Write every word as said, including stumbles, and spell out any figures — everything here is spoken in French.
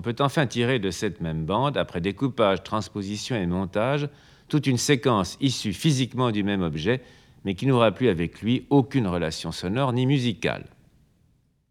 peut enfin tirer de cette même bande, après découpage, transposition et montage, toute une séquence issue physiquement du même objet, mais qui n'aura plus avec lui aucune relation sonore ni musicale.